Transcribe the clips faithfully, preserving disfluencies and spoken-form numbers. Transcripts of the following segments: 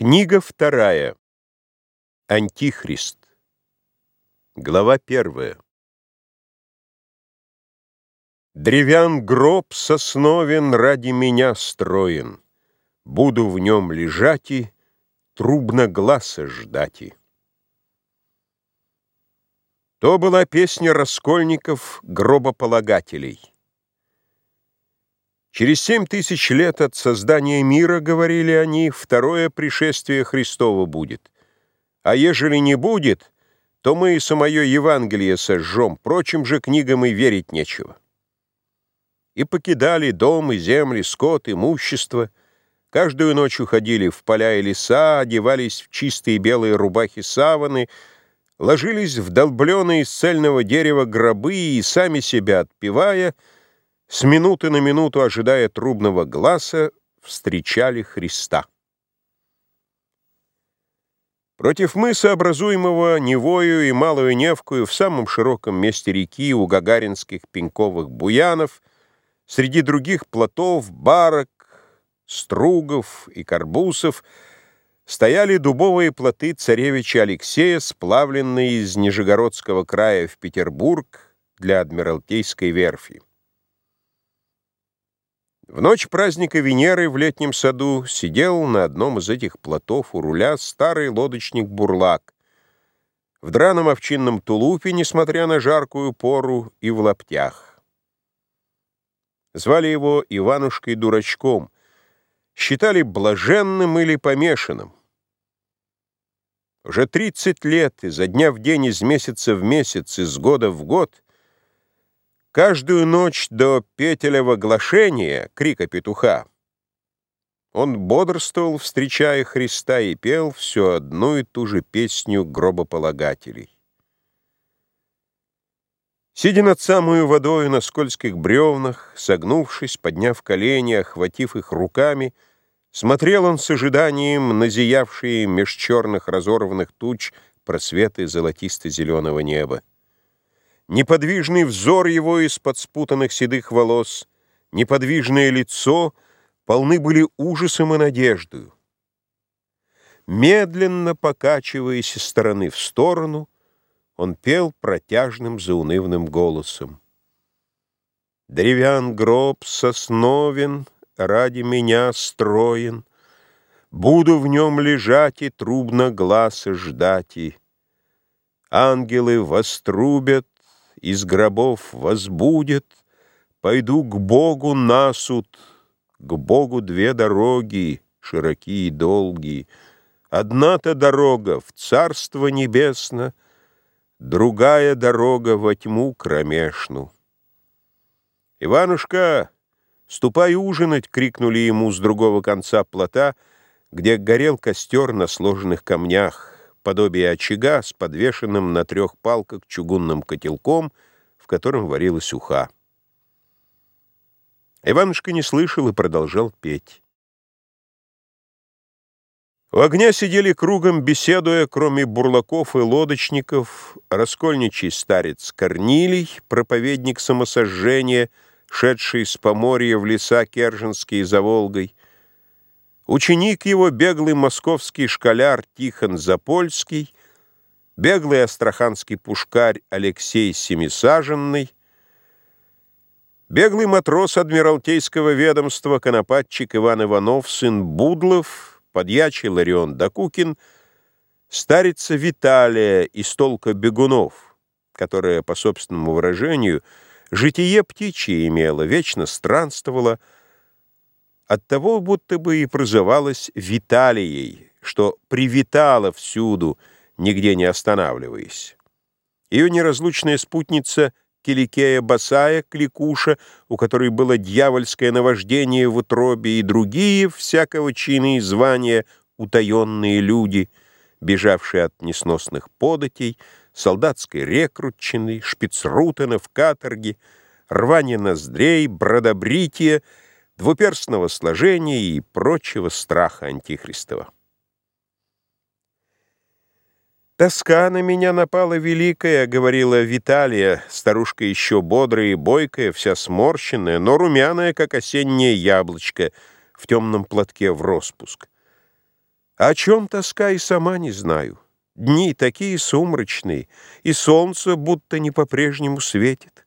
Книга вторая. Антихрист. Глава первая. Древян гроб сосновен ради меня строен. Буду в нем лежати, трубно гласа ждати. То была песня раскольников, гробополагателей. Через семь тысяч лет от создания мира, говорили они, второе пришествие Христово будет. А ежели не будет, то мы и самое Евангелие сожжем, прочим же книгам и верить нечего. И покидали дом и земли, скот, имущество, каждую ночь уходили в поля и леса, одевались в чистые белые рубахи-саваны, ложились в долбленные из цельного дерева гробы и, сами себя отпевая, с минуты на минуту, ожидая трубного гласа, встречали Христа. Против мыса, образуемого Невою и Малую Невкою, в самом широком месте реки, у гагаринских пеньковых буянов, среди других плотов, барок, стругов и карбусов, стояли дубовые плоты царевича Алексея, сплавленные из Нижегородского края в Петербург для Адмиралтейской верфи. В ночь праздника Венеры в летнем саду сидел на одном из этих плотов у руля старый лодочник-бурлак в драном овчинном тулупе, несмотря на жаркую пору, и в лаптях. Звали его Иванушкой-дурачком, считали блаженным или помешанным. Уже тридцать лет, изо дня в день, из месяца в месяц, из года в год, каждую ночь до петелева глашения, крика петуха, он бодрствовал, встречая Христа, и пел всю одну и ту же песню гробополагателей. Сидя над самую водою на скользких бревнах, согнувшись, подняв колени, охватив их руками, смотрел он с ожиданием на зиявшие меж черных разорванных туч просветы золотисто-зеленого неба. Неподвижный взор его из-под спутанных седых волос, неподвижное лицо полны были ужасом и надеждою. Медленно покачиваясь из стороны в сторону, он пел протяжным заунывным голосом. «Древян гроб сосновен, ради меня строен, буду в нем лежать и трубно гласа ждать. И ангелы вострубят, из гробов возбудят, пойду к Богу на суд, к Богу две дороги, широкие и долгие. Одна-то дорога в Царство Небесно, другая дорога во тьму кромешну». «Иванушка, ступай ужинать!» — крикнули ему с другого конца плота, где горел костер на сложенных камнях, подобие очага с подвешенным на трех палках чугунным котелком, в котором варилась уха. Иванушка не слышал и продолжал петь. У огня сидели кругом, беседуя, кроме бурлаков и лодочников, раскольничий старец Корнилий, проповедник самосожжения, шедший с поморья в леса Керженские за Волгой, ученик его, беглый московский школяр Тихон Запольский, беглый астраханский пушкарь Алексей Семисаженный, беглый матрос Адмиралтейского ведомства конопатчик Иван Иванов, сын Будлов, подьячий Ларион Докукин, старица Виталия из толка бегунов, которая, по собственному выражению, житие птичье имела, вечно странствовала, оттого будто бы и прозывалась Виталией, что привитала всюду, нигде не останавливаясь. Ее неразлучная спутница Киликея Босая, Кликуша, у которой было дьявольское наваждение в утробе, и другие всякого чина и звания утаенные люди, бежавшие от несносных податей, солдатской рекрутчины, шпицрутена в каторге, рвания ноздрей, бродобрития, двуперстного сложения и прочего страха антихристова. «Тоска на меня напала великая», — говорила Виталия, старушка еще бодрая и бойкая, вся сморщенная, но румяная, как осеннее яблочко, в темном платке в роспуск. А о чем тоска, и сама не знаю. Дни такие сумрачные, и солнце будто не по-прежнему светит.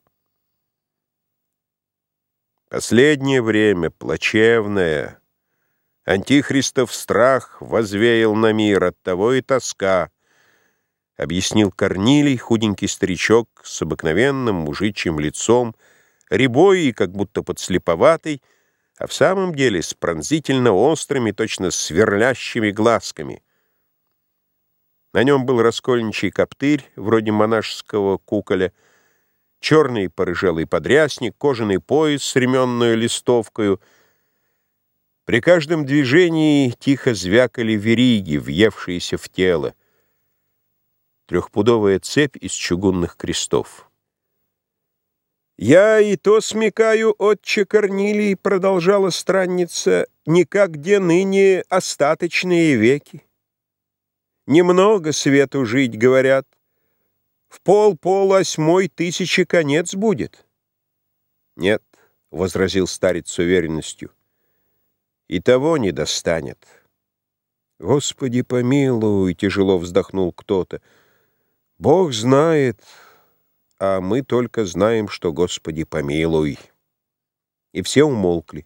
Последнее время плачевное. Антихристов страх возвеял на мир, оттого и тоска, — объяснил Корнилий, худенький старичок с обыкновенным мужичьим лицом, рябой и как будто подслеповатый, а в самом деле с пронзительно острыми, точно сверлящими глазками. На нем был раскольничий коптырь, вроде монашеского куколя, черный порыжелый подрясник, кожаный пояс с ременную листовкою. При каждом движении тихо звякали вериги, въевшиеся в тело. Трехпудовая цепь из чугунных крестов. «Я и то смекаю, отче Корнилий, — продолжала странница, — не как где ныне остаточные веки. Немного свету жить, говорят. В пол-пол осьмой тысячи конец будет». «Нет, — возразил старец с уверенностью, — и того не достанет». «Господи помилуй, — тяжело вздохнул кто-то, — Бог знает, а мы только знаем, что Господи помилуй». И все умолкли.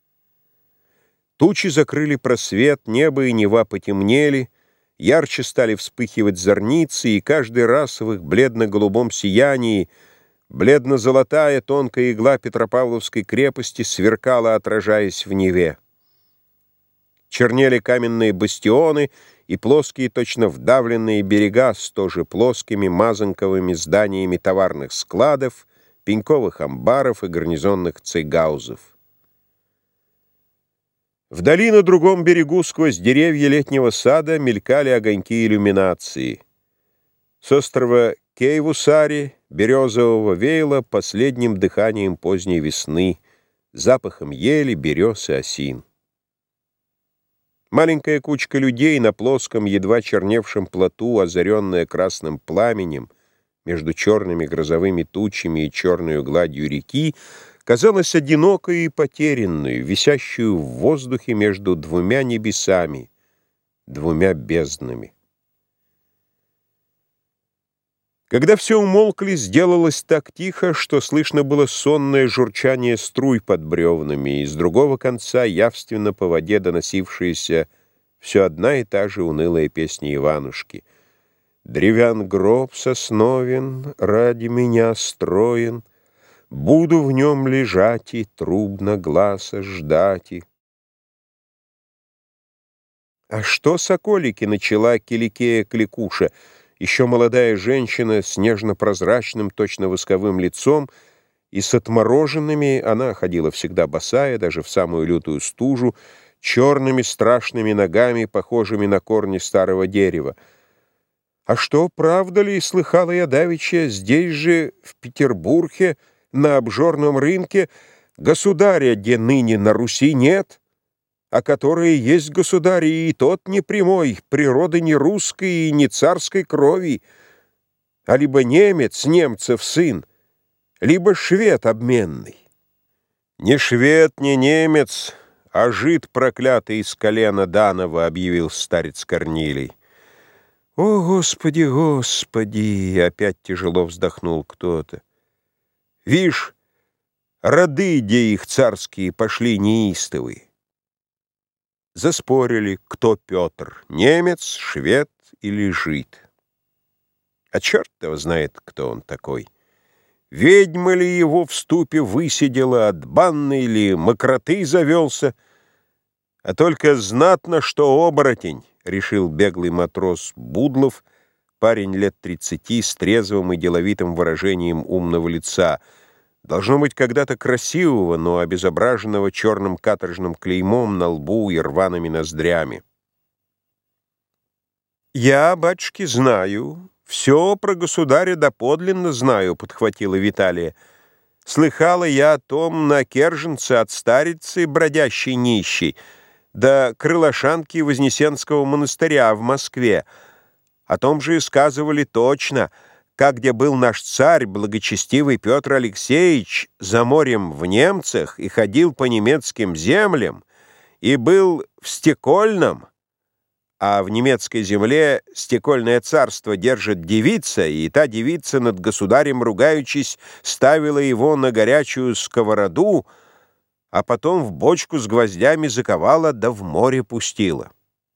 Тучи закрыли просвет, небо и нева потемнели, ярче стали вспыхивать зорницы, и каждый раз в их бледно-голубом сиянии бледно-золотая тонкая игла Петропавловской крепости сверкала, отражаясь в Неве. Чернели каменные бастионы и плоские, точно вдавленные берега с тоже плоскими мазанковыми зданиями товарных складов, пеньковых амбаров и гарнизонных цейгаузов. Вдали на другом берегу сквозь деревья летнего сада мелькали огоньки иллюминации. С острова Кейвусари березового веяло последним дыханием поздней весны, запахом ели, берез и осин. Маленькая кучка людей на плоском, едва черневшем плоту, озаренная красным пламенем, между черными грозовыми тучами и черной гладью реки, казалась одинокой и потерянной, висящую в воздухе между двумя небесами, двумя безднами. Когда все умолкли, сделалось так тихо, что слышно было сонное журчание струй под бревнами, и с другого конца явственно по воде доносившаяся все одна и та же унылая песня Иванушки. «Древян гроб сосновен, ради меня строен, буду в нем лежать и трубно гласа ждать». «А что, соколики?» — начала Киликея Кликуша, еще молодая женщина с нежно-прозрачным, точно восковым лицом, и с отмороженными, она ходила всегда босая, даже в самую лютую стужу, черными страшными ногами, похожими на корни старого дерева. «А что, правда ли, слыхала я давеча, здесь же, в Петербурге, на обжорном рынке, государя, где ныне на Руси нет, а которые есть государь, и тот не прямой, природы не русской и не царской крови, а либо немец, немцев сын, либо швед обменный». «Не швед, не немец, а жид проклятый из колена Данова», — объявил старец Корнилий. «О, Господи, Господи!» — опять тяжело вздохнул кто-то. «Вишь, роды, где их царские, пошли неистовые». Заспорили, кто Петр, немец, швед или жид. А черт его знает, кто он такой. Ведьма ли его в ступе высидела, от банной ли мокроты завелся, а только знатно, что оборотень, — решил беглый матрос Будлов, парень лет тридцати с трезвым и деловитым выражением умного лица, должно быть когда-то красивого, но обезображенного черным каторжным клеймом на лбу и рваными ноздрями. «Я, батюшки, знаю, все про государя доподлинно знаю», — подхватила Виталия. «Слыхала я о том на Керженце от старицы, бродящей нищей, до крылашанки Вознесенского монастыря в Москве. О том же и сказывали точно, как где был наш царь, благочестивый Петр Алексеевич, за морем в немцах и ходил по немецким землям, и был в Стекольном, А в немецкой земле стекольное царство держит девица, и та девица над государем, ругаючись, ставила его на горячую сковороду, а потом в бочку с гвоздями заковала, да в море пустила.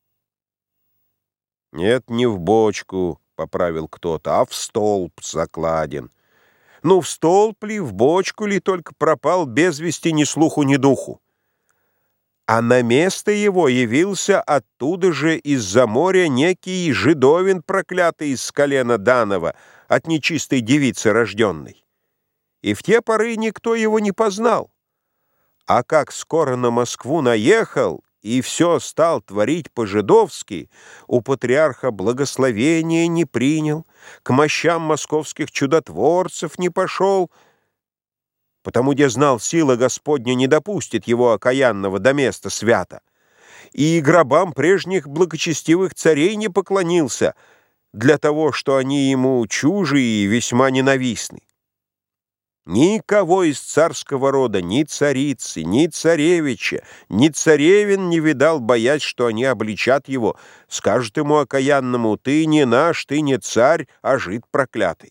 «Нет, не в бочку», — поправил кто-то, — «а в столб закладен». Ну, в столб ли, в бочку ли, только пропал без вести ни слуху, ни духу. А на место его явился оттуда же из-за моря некий жидовин проклятый из колена Данова, от нечистой девицы рожденной. И в те поры никто его не познал. А как скоро на Москву наехал и все стал творить по-жидовски, у патриарха благословения не принял, к мощам московских чудотворцев не пошел, потому где знал, сила Господня не допустит его окаянного до места свята, и гробам прежних благочестивых царей не поклонился, для того, что они ему чужи и весьма ненавистны. Никого из царского рода, ни царицы, ни царевича, ни царевин не видал, боясь, что они обличат его, скажут ему окаянному: «Ты не наш, ты не царь, а жид проклятый».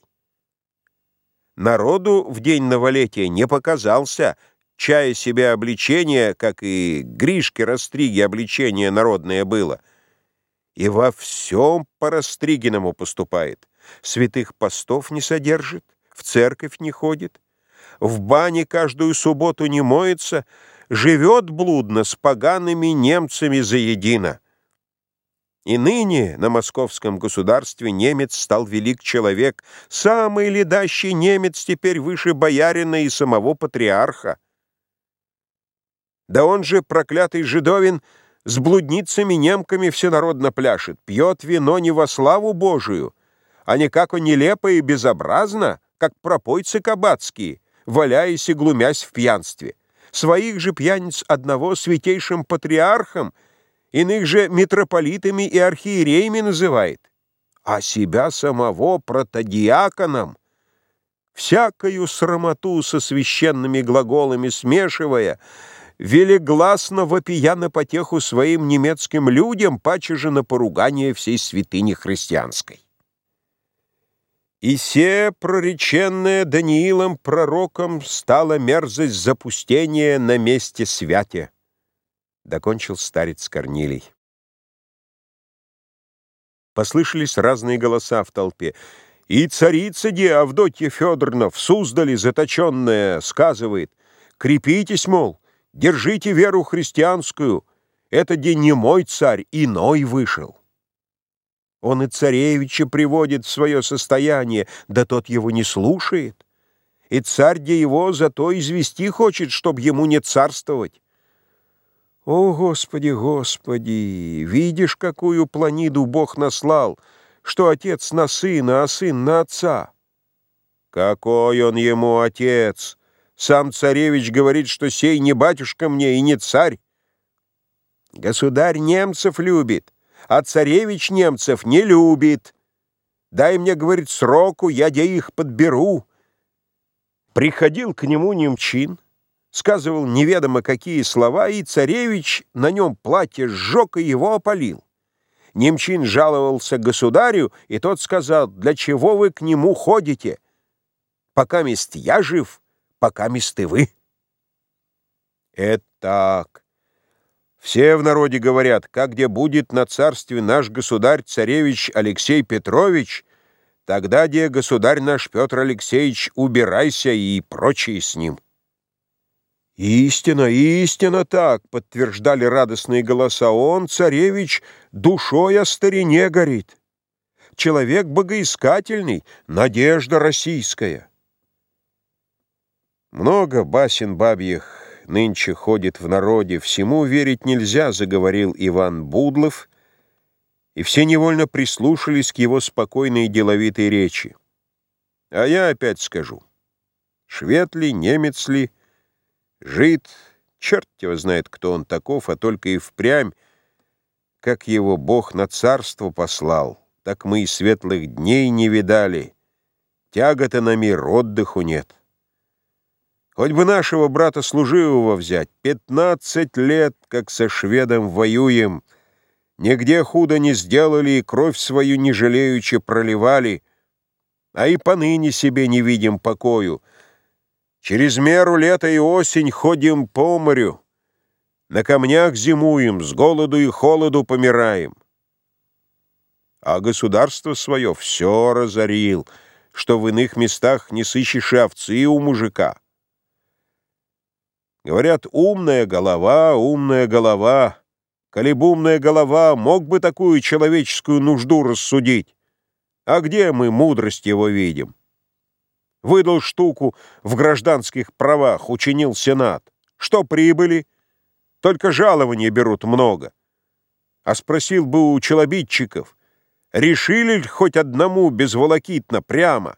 Народу в день новолетия не показался, чая себе обличение, как и Гришке Растриге обличение народное было, и во всем по Растригиному поступает, святых постов не содержит, в церковь не ходит, в бане каждую субботу не моется, живет блудно с погаными немцами заедино. И ныне на московском государстве немец стал велик человек, самый ледащий немец теперь выше боярина и самого патриарха. Да он же, проклятый жидовин, с блудницами-немками всенародно пляшет, пьет вино не во славу Божию, а не как он нелепо и безобразно, как пропойцы кабацкие, валяясь и глумясь в пьянстве. Своих же пьяниц одного святейшим патриархом, иных же митрополитами и архиереями называет, а себя самого протодиаконом, всякою срамоту со священными глаголами смешивая, велегласно вопия на потеху своим немецким людям, паче же на поругание всей святыни христианской. «И се, прореченное Даниилом пророком, стала мерзость запустения на месте святя», — докончил старец Корнилий. Послышались разные голоса в толпе. «И царица де Авдотья Федоровна в Суздале заточенная сказывает: крепитесь, мол, держите веру христианскую, это де не мой царь, иной вышел». Он и царевича приводит в свое состояние, да тот его не слушает. И царь де его зато извести хочет, чтоб ему не царствовать. О, Господи, Господи, видишь, какую планиду Бог наслал, что отец на сына, а сын на отца? Какой он ему отец? Сам царевич говорит, что сей не батюшка мне и не царь. Государь немцев любит, а царевич немцев не любит. Дай мне, говорит, сроку, я де их подберу. Приходил к нему немчин, сказывал неведомо какие слова, и царевич на нем платье сжег и его опалил. Немчин жаловался государю, и тот сказал: «Для чего вы к нему ходите? Пока мест я жив, пока мест и вы». Это так. Все в народе говорят: как где будет на царстве наш государь-царевич Алексей Петрович, тогда где государь наш Петр Алексеевич убирайся и прочие с ним. «Истина, истина так», — подтверждали радостные голоса. «Он, царевич, душой о старине горит. Человек богоискательный, надежда российская». Много басен бабьих нынче ходит в народе, всему верить нельзя, заговорил Иван Будлов, и все невольно прислушались к его спокойной и деловитой речи. А я опять скажу: швед ли, немец ли, жид, черт его знает, кто он таков, а только и впрямь, как его Бог на царство послал, так мы и светлых дней не видали, тяготы на мир, отдыху нет. Хоть бы нашего брата служивого взять, пятнадцать лет, как со шведом воюем, Нигде худо не сделали и кровь свою не жалеючи проливали, а и поныне себе не видим покою. Через меру лето и осень ходим по морю, на камнях зимуем, с голоду и холоду помираем. А государство свое все разорил, что в иных местах не сыщешь и овцы у мужика. Говорят, умная голова, умная голова. Коли б умная голова, мог бы такую человеческую нужду рассудить. А где мы мудрость его видим? Выдал штуку в гражданских правах, учинил Сенат. Что прибыли? Только жалования берут много. А спросил бы у челобитчиков, решили ли хоть одному безволокитно, прямо?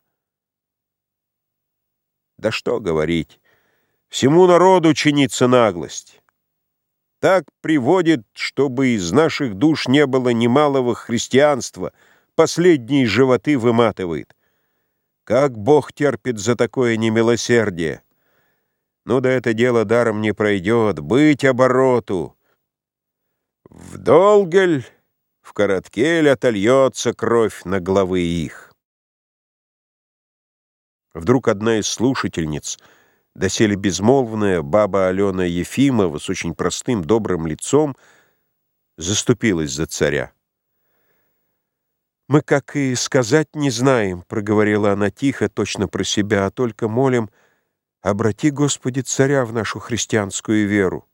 Да что говорить, всему народу чинится наглость. Так приводит, чтобы из наших душ не было немалого христианства, последние животы выматывает. Как Бог терпит за такое немилосердие? Ну да это дело даром не пройдет, быть обороту. В долгель, в короткель отольется кровь на главы их. Вдруг одна из слушательниц, доселе безмолвная баба Алена Ефимова с очень простым добрым лицом, заступилась за царя. «Мы, как и сказать, не знаем», — проговорила она тихо, точно про себя, «а только молим, обрати, Господи, царя в нашу христианскую веру».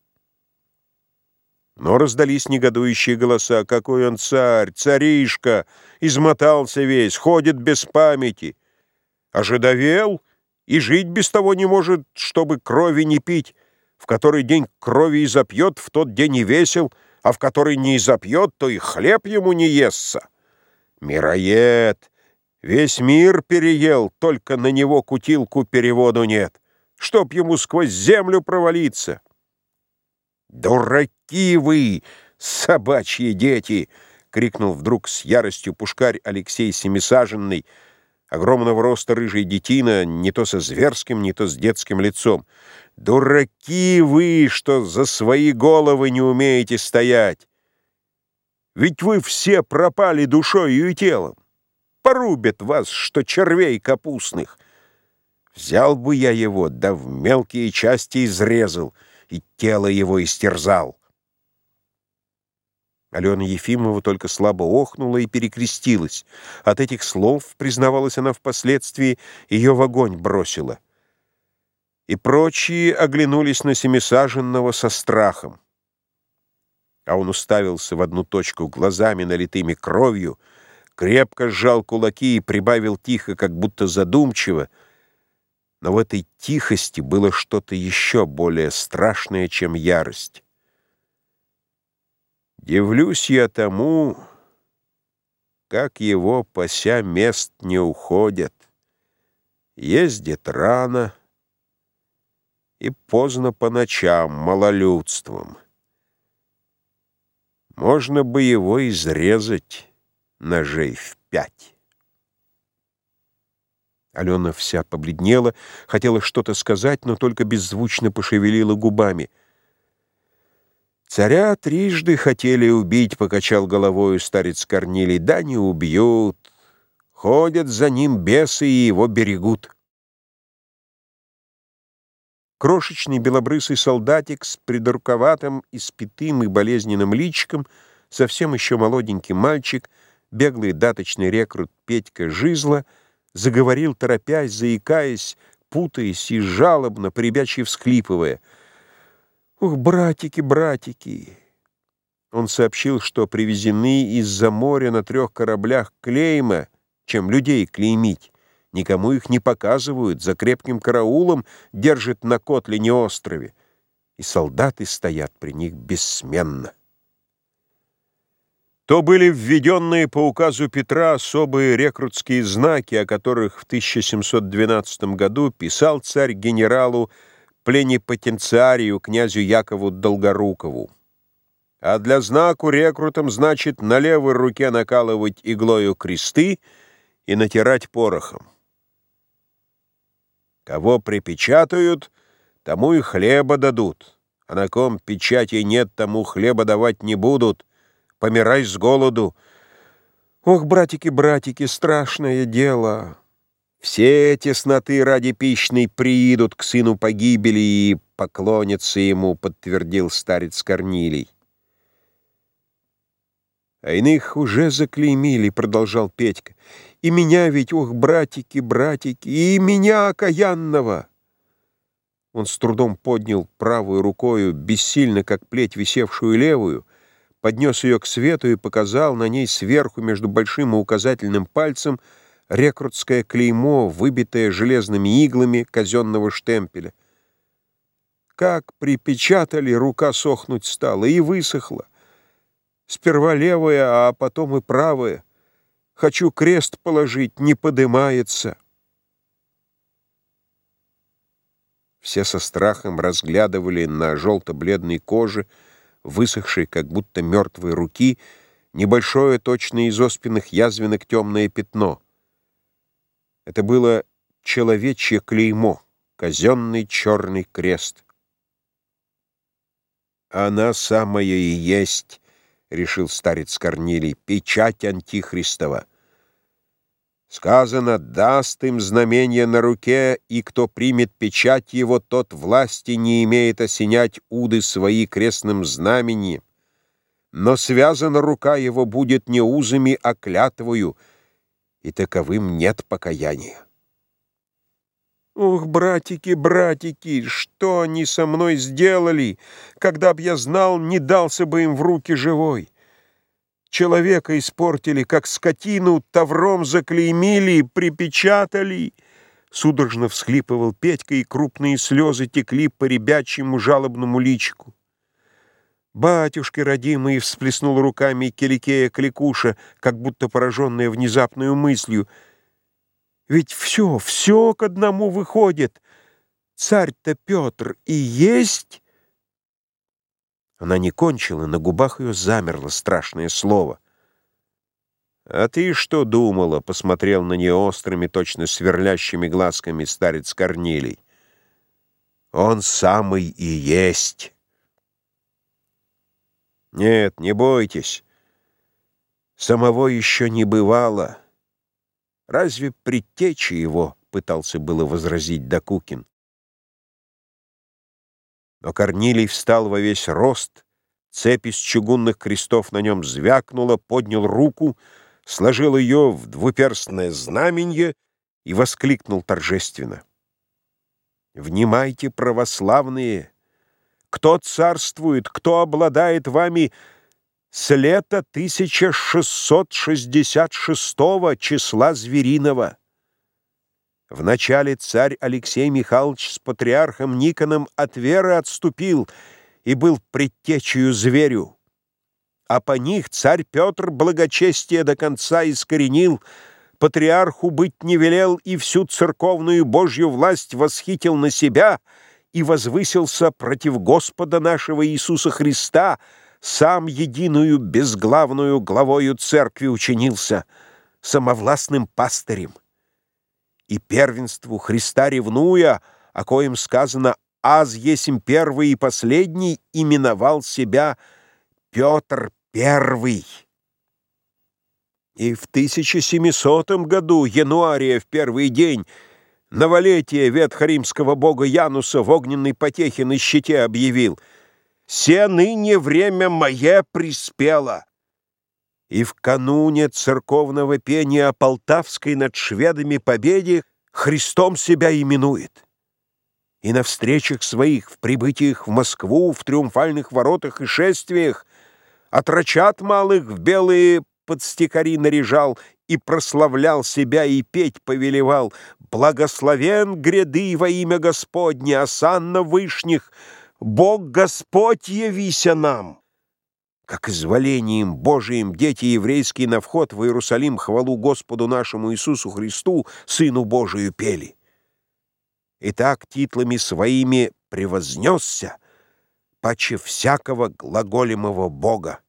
Но раздались негодующие голоса. «Какой он царь, царишка! Измотался весь, ходит без памяти. Ожидовел и жить без того не может, чтобы крови не пить. В который день крови изопьет, в тот день и весел, а в который не изопьет, то и хлеб ему не естся. Мироед! Весь мир переел, только на него кутилку переводу нет. Чтоб ему сквозь землю провалиться!» «Дураки вы, собачьи дети!» — крикнул вдруг с яростью пушкарь Алексей Семисаженный, огромного роста рыжий детина, не то со зверским, не то с детским лицом. «Дураки вы, что за свои головы не умеете стоять! Ведь вы все пропали душою и телом. Порубят вас, что червей капустных. Взял бы я его, да в мелкие части изрезал, и тело его истерзал». Алена Ефимова только слабо охнула и перекрестилась. От этих слов, признавалась она впоследствии, ее в огонь бросила. И прочие оглянулись на Семисаженного со страхом. А он уставился в одну точку глазами, налитыми кровью, крепко сжал кулаки и прибавил тихо, как будто задумчиво, но в этой тихости было что-то еще более страшное, чем ярость. «Дивлюсь я тому, как его, пася, мест не уходят. Ездит рано и поздно по ночам малолюдством. Можно бы его изрезать ножей в пять». Алена вся побледнела, хотела что-то сказать, но только беззвучно пошевелила губами. «Царя трижды хотели убить», — покачал головою старец Корнилий. «Да не убьют. Ходят за ним бесы и его берегут». Крошечный белобрысый солдатик с придурковатым, испитым и болезненным личиком, совсем еще молоденький мальчик, беглый даточный рекрут Петька Жизла, заговорил, торопясь, заикаясь, путаясь и жалобно, поребячьи всхлипывая. «Ух, братики, братики!» Он сообщил, что привезены из-за моря на трех кораблях клейма, чем людей клеймить. Никому их не показывают, за крепким караулом держат на Котлине острове, и солдаты стоят при них бессменно. То были введенные по указу Петра особые рекрутские знаки, о которых в тысяча семьсот двенадцатом году писал царь генералу пленипотенциарию князю Якову Долгорукову. А для знаку рекрутам, значит, на левой руке накалывать иглою кресты и натирать порохом. Кого припечатают, тому и хлеба дадут, а на ком печати нет, тому хлеба давать не будут, помирай с голоду. Ох, братики-братики, страшное дело. Все тесноты ради пищной приидут к сыну погибели и поклонятся ему, подтвердил старец Корнилий. А иных уже заклеймили, продолжал Петька. И меня ведь, ох, братики, братики, и меня окаянного. Он с трудом поднял правую рукою, бессильно, как плеть, висевшую левую, поднес ее к свету и показал на ней сверху между большим и указательным пальцем рекрутское клеймо, выбитое железными иглами казенного штемпеля. Как припечатали, рука сохнуть стала и высохла. Сперва левая, а потом и правая. Хочу крест положить, не подымается. Все со страхом разглядывали на желто-бледной коже, высохшей, как будто мертвой руки, небольшое, точно из оспенных язвинок темное пятно. Это было человечье клеймо, казенный черный крест. «Она самая и есть», — решил старец Корнилий, — «печать антихристова. Сказано, даст им знамение на руке, и кто примет печать его, тот власти не имеет осенять уды свои крестным знамением, но связана рука его будет не узами, а клятвою, и таковым нет покаяния». Ох, братики, братики, что они со мной сделали? Когда б я знал, не дался бы им в руки живой. Человека испортили, как скотину, тавром заклеймили, припечатали. Судорожно всхлипывал Петька, и крупные слезы текли по ребячьему жалобному личику. «Батюшки родимые!» — всплеснул руками Киликея Кликуша, как будто пораженная внезапной мыслью. «Ведь все, все к одному выходит. Царь-то Петр и есть...» Она не кончила, на губах ее замерло страшное слово. «А ты что думала?» — посмотрел на нее острыми, точно сверлящими глазками старец Корнилий. «Он самый и есть». «Нет, не бойтесь. Самого еще не бывало. Разве предтеча его?» — пытался было возразить Докукин. Но Корнилий встал во весь рост, цепь из чугунных крестов на нем звякнула, поднял руку, сложил ее в двуперстное знаменье и воскликнул торжественно: «Внимайте, православные! Кто царствует, кто обладает вами с лета тысяча шестьсот шестьдесят шестого числа звериного? Вначале царь Алексей Михайлович с патриархом Никоном от веры отступил и был предтечею зверю, а по них царь Петр благочестие до конца искоренил, патриарху быть не велел и всю церковную Божью власть восхитил на себя и возвысился против Господа нашего Иисуса Христа, сам единую безглавную главою церкви учинился, самовластным пастырем. И первенству Христа ревнуя, о коем сказано «Аз есмь первый и последний», именовал себя Петр Первый. И в тысяча семисотом году, януария в первый день, новолетие ветхоримского бога Януса в огненной потехе на щите объявил: «Се ныне время мое приспело». И в кануне церковного пения о полтавской над шведами победе Христом себя именует. И на встречах своих, в прибытиях в Москву, в триумфальных воротах и шествиях отрочат малых в белые подстекари наряжал и прославлял себя, и петь повелевал: «Благословен гряды во имя Господне, осанна вышних, Бог Господь явися нам». Как изволением Божиим дети еврейские на вход в Иерусалим хвалу Господу нашему Иисусу Христу, Сыну Божию, пели. И так титлами своими превознесся паче всякого глаголемого Бога.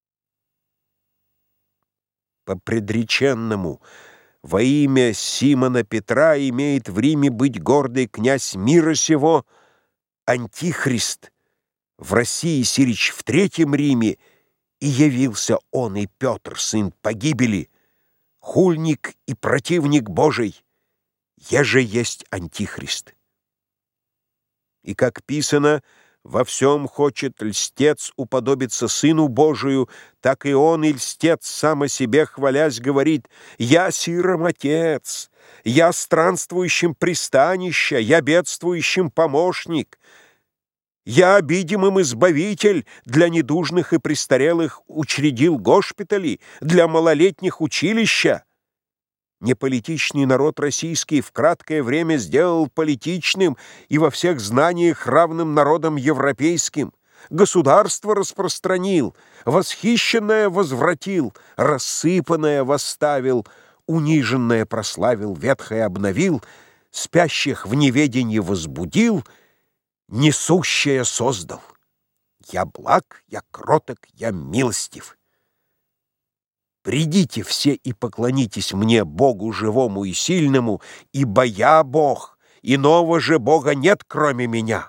По предреченному во имя Симона Петра имеет в Риме быть гордый князь мира сего Антихрист, в России сирич в Третьем Риме И явился он, и Петр, сын погибели, хульник и противник Божий, еже есть Антихрист. И, как писано, во всем хочет льстец уподобиться Сыну Божию, так и он, и льстец, сам о себе хвалясь, говорит: «Я сиром отец, я странствующим пристанища, я бедствующим помощник, я обидимым избавитель, для недужных и престарелых учредил госпитали, для малолетних училища». Неполитичный народ российский в краткое время сделал политичным и во всех знаниях равным народам европейским. Государство распространил, восхищенное возвратил, рассыпанное восставил, униженное прославил, ветхое обновил, спящих в неведении возбудил, несущее создал. Я благ, я кроток, я милостив. Придите все и поклонитесь мне, Богу живому и сильному, ибо я Бог, иного же Бога нет, кроме меня».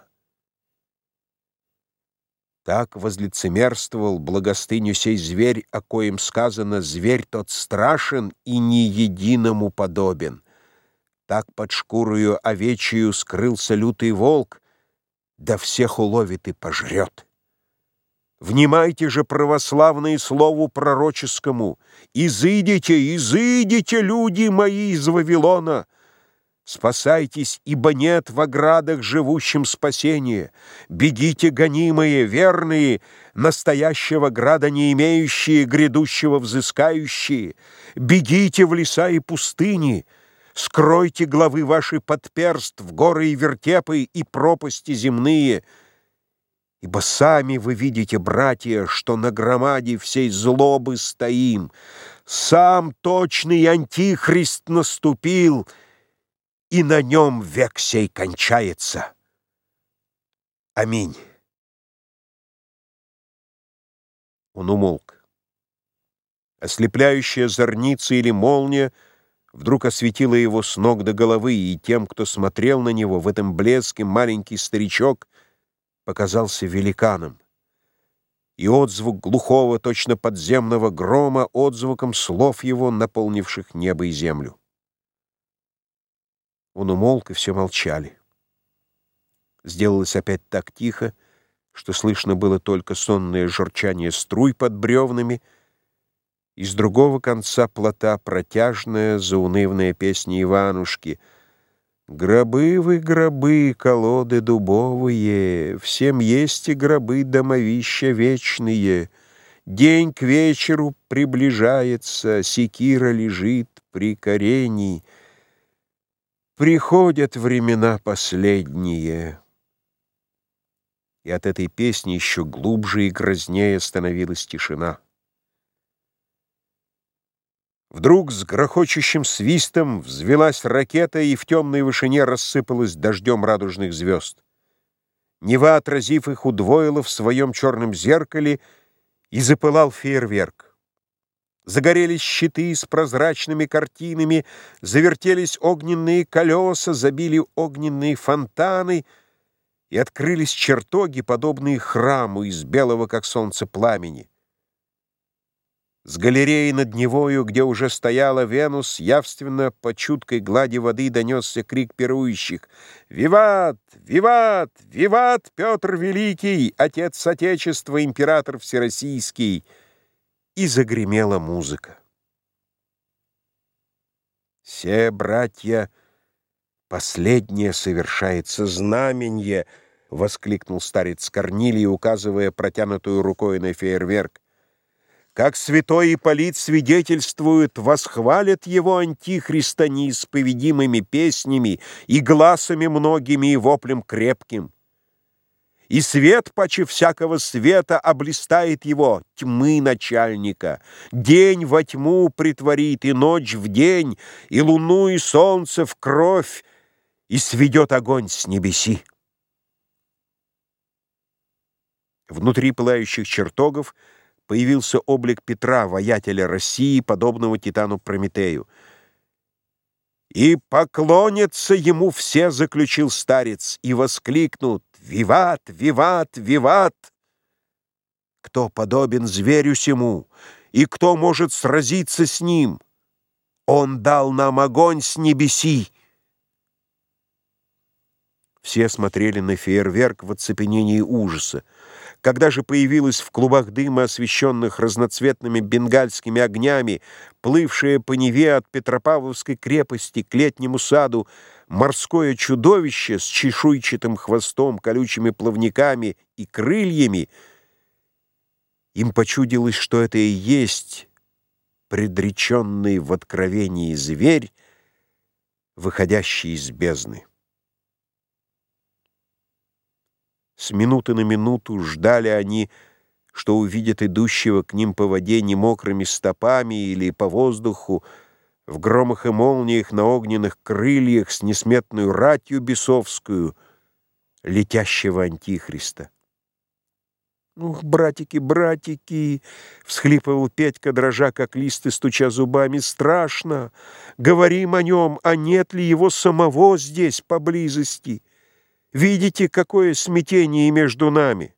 Так возлицемерствовал благостыню сей зверь, о коем сказано: «Зверь тот страшен и ни единому подобен». Так под шкурою овечью скрылся лютый волк, да всех уловит и пожрет. Внимайте же, православные, слову пророческому: «Изыдите, изыдите, люди мои, из Вавилона! Спасайтесь, ибо нет в оградах живущим спасения. Бегите, гонимые, верные, настоящего града не имеющие, грядущего взыскающие. Бегите в леса и пустыни, скройте главы ваши под перст в горы и вертепы и пропасти земные». Ибо сами вы видите, братья, что на громаде всей злобы стоим. Сам точный Антихрист наступил, и на нем век сей кончается. Аминь. Он умолк. Ослепляющая зорница или молния вдруг осветила его с ног до головы, и тем, кто смотрел на него в этом блеске, маленький старичок показался великаном, и отзвук глухого, точно подземного грома, отзвуком слов его, наполнивших небо и землю. Он умолк, и все молчали. Сделалось опять так тихо, что слышно было только сонное журчание струй под бревнами, и с другого конца плота протяжная заунывная песня Иванушки: «Гробы вы, гробы, колоды дубовые, всем есть и гробы домовища вечные. День к вечеру приближается, секира лежит при корении. Приходят времена последние». И от этой песни еще глубже и грознее становилась тишина. Вдруг с грохочущим свистом взвелась ракета, и в темной вышине рассыпалась дождем радужных звезд. Нева, отразив их, удвоила в своем черном зеркале, и запылал фейерверк. Загорелись щиты с прозрачными картинами, завертелись огненные колеса, забили огненные фонтаны, и открылись чертоги, подобные храму из белого, как солнце, пламени. С галереи над Невою, где уже стояла Венус, явственно по чуткой глади воды донесся крик пирующих: «Виват! Виват! Виват, Петр Великий, Отец Отечества, Император Всероссийский!» И загремела музыка. «Се, братья, последнее совершается знаменье!» — воскликнул старец Корнилий, указывая протянутую рукой на фейерверк. «Как святой Ипполит свидетельствует, восхвалят его Антихриста неисповедимыми песнями и гласами многими и воплем крепким. И свет паче всякого света облистает его, тьмы начальника, день во тьму притворит, и ночь в день, и луну и солнце в кровь, и сведет огонь с небеси». Внутри пылающих чертогов появился облик Петра, воятеля России, подобного титану Прометею. «И поклонятся ему все», — заключил старец, и воскликнут: «Виват! Виват! Виват!» Кто подобен зверю сему, и кто может сразиться с ним? Он дал нам огонь с небеси. Все смотрели на фейерверк в оцепенении ужаса. Когда же появилась в клубах дыма, освещенных разноцветными бенгальскими огнями, плывшее по Неве от Петропавловской крепости к летнему саду морское чудовище с чешуйчатым хвостом, колючими плавниками и крыльями, им почудилось, что это и есть предреченный в откровении зверь, выходящий из бездны. С минуты на минуту ждали они, что увидят идущего к ним по воде немокрыми стопами или по воздуху, в громах и молниях на огненных крыльях с несметную ратью бесовскую, летящего антихриста. «Ух, братики, братики!» — всхлипывал Петька, дрожа, как лист и стуча зубами. «Страшно! Говорим о нем, а нет ли его самого здесь, поблизости? Видите, какое смятение между нами?»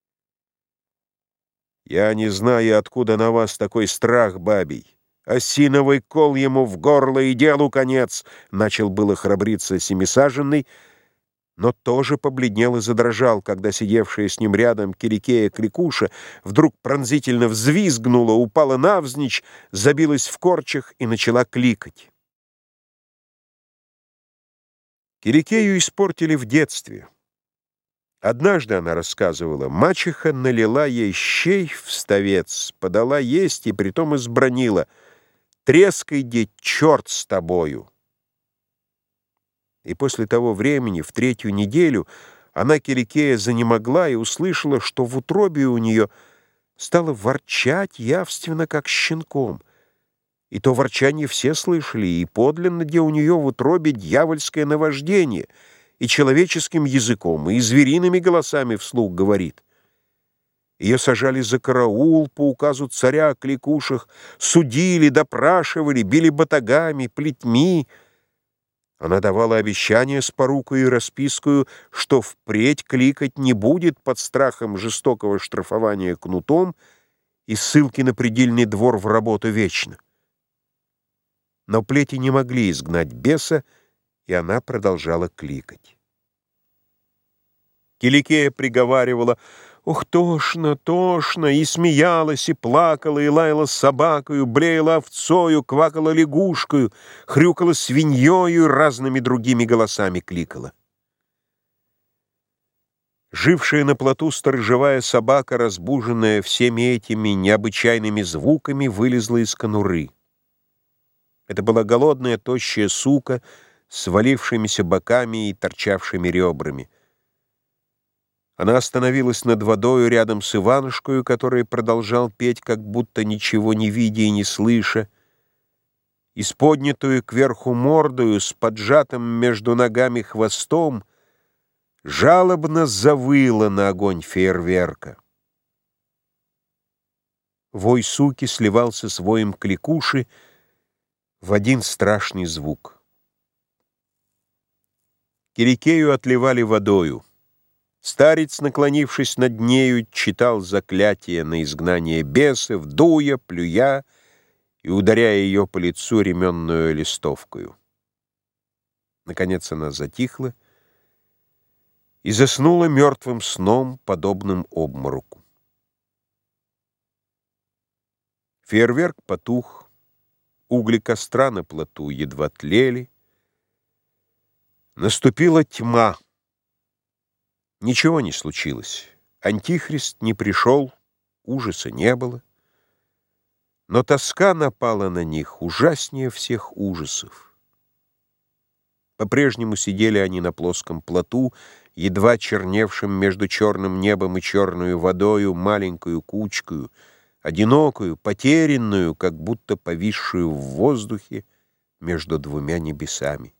«Я не знаю, откуда на вас такой страх, бабий. Осиновый кол ему в горло и делу конец!» Начал было храбриться семисаженный, но тоже побледнел и задрожал, когда сидевшая с ним рядом Кирикея Кликуша вдруг пронзительно взвизгнула, упала навзничь, забилась в корчах и начала кликать. Кирикею испортили в детстве. Однажды, она рассказывала, мачеха налила ей щей в ставец, подала есть и притом избранила: «Трескай, деть, черт с тобою!» И после того времени, в третью неделю, она, Кирикея, занемогла и услышала, что в утробе у нее стало ворчать явственно, как щенком. И то ворчание все слышали, и подлинно, где у нее в утробе дьявольское наваждение, и человеческим языком, и звериными голосами вслух говорит. Ее сажали за караул по указу царя о кликушах, судили, допрашивали, били батагами, плетьми. Она давала обещания с порукой и распискою, что впредь кликать не будет под страхом жестокого штрафования кнутом и ссылки на предельный двор в работу вечно. Но плети не могли изгнать беса, и она продолжала кликать. Киликея приговаривала: «Ух, тошно, тошно!» и смеялась, и плакала, и лаяла собакою, блеяла овцою, квакала лягушкою, хрюкала свиньёю и разными другими голосами кликала. Жившая на плоту сторожевая собака, разбуженная всеми этими необычайными звуками, вылезла из конуры. Это была голодная, тощая сука с свалившимися боками и торчавшими ребрами. Она остановилась над водою рядом с Иванушкою, который продолжал петь, как будто ничего не видя и не слыша, и с поднятую кверху мордою, с поджатым между ногами хвостом, жалобно завыла на огонь фейерверка. Вой суки сливался с воем кликуши в один страшный звук. Кирикею отливали водою. Старец, наклонившись над нею, читал заклятие на изгнание бесов, дуя, плюя и ударяя ее по лицу ременную листовкою. Наконец она затихла и заснула мертвым сном, подобным обмороку. Фейерверк потух, угли костра на плоту едва тлели. Наступила тьма. Ничего не случилось. Антихрист не пришел, ужаса не было. Но тоска напала на них ужаснее всех ужасов. По-прежнему сидели они на плоском плоту, едва черневшим между черным небом и черную водою, маленькую кучкою, одинокую, потерянную, как будто повисшую в воздухе между двумя небесами.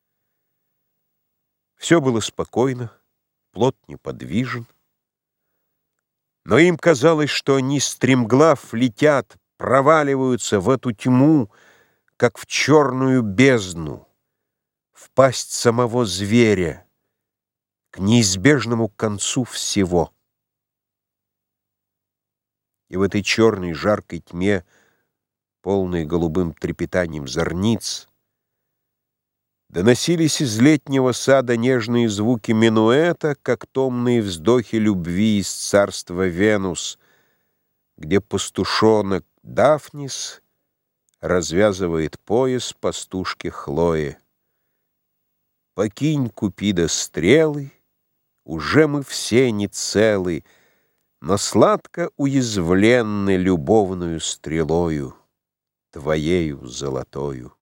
Все было спокойно, плот неподвижен, но им казалось, что они стремглав летят, проваливаются в эту тьму, как в черную бездну, в пасть самого зверя, к неизбежному концу всего. И в этой черной жаркой тьме, полной голубым трепетанием зорниц, доносились из летнего сада нежные звуки минуэта, как томные вздохи любви из царства Венус, где пастушонок Дафнис развязывает пояс пастушке Хлое. Покинь, Купида, стрелы, уже мы все не целы, но сладко уязвленны любовную стрелою, твоею золотою.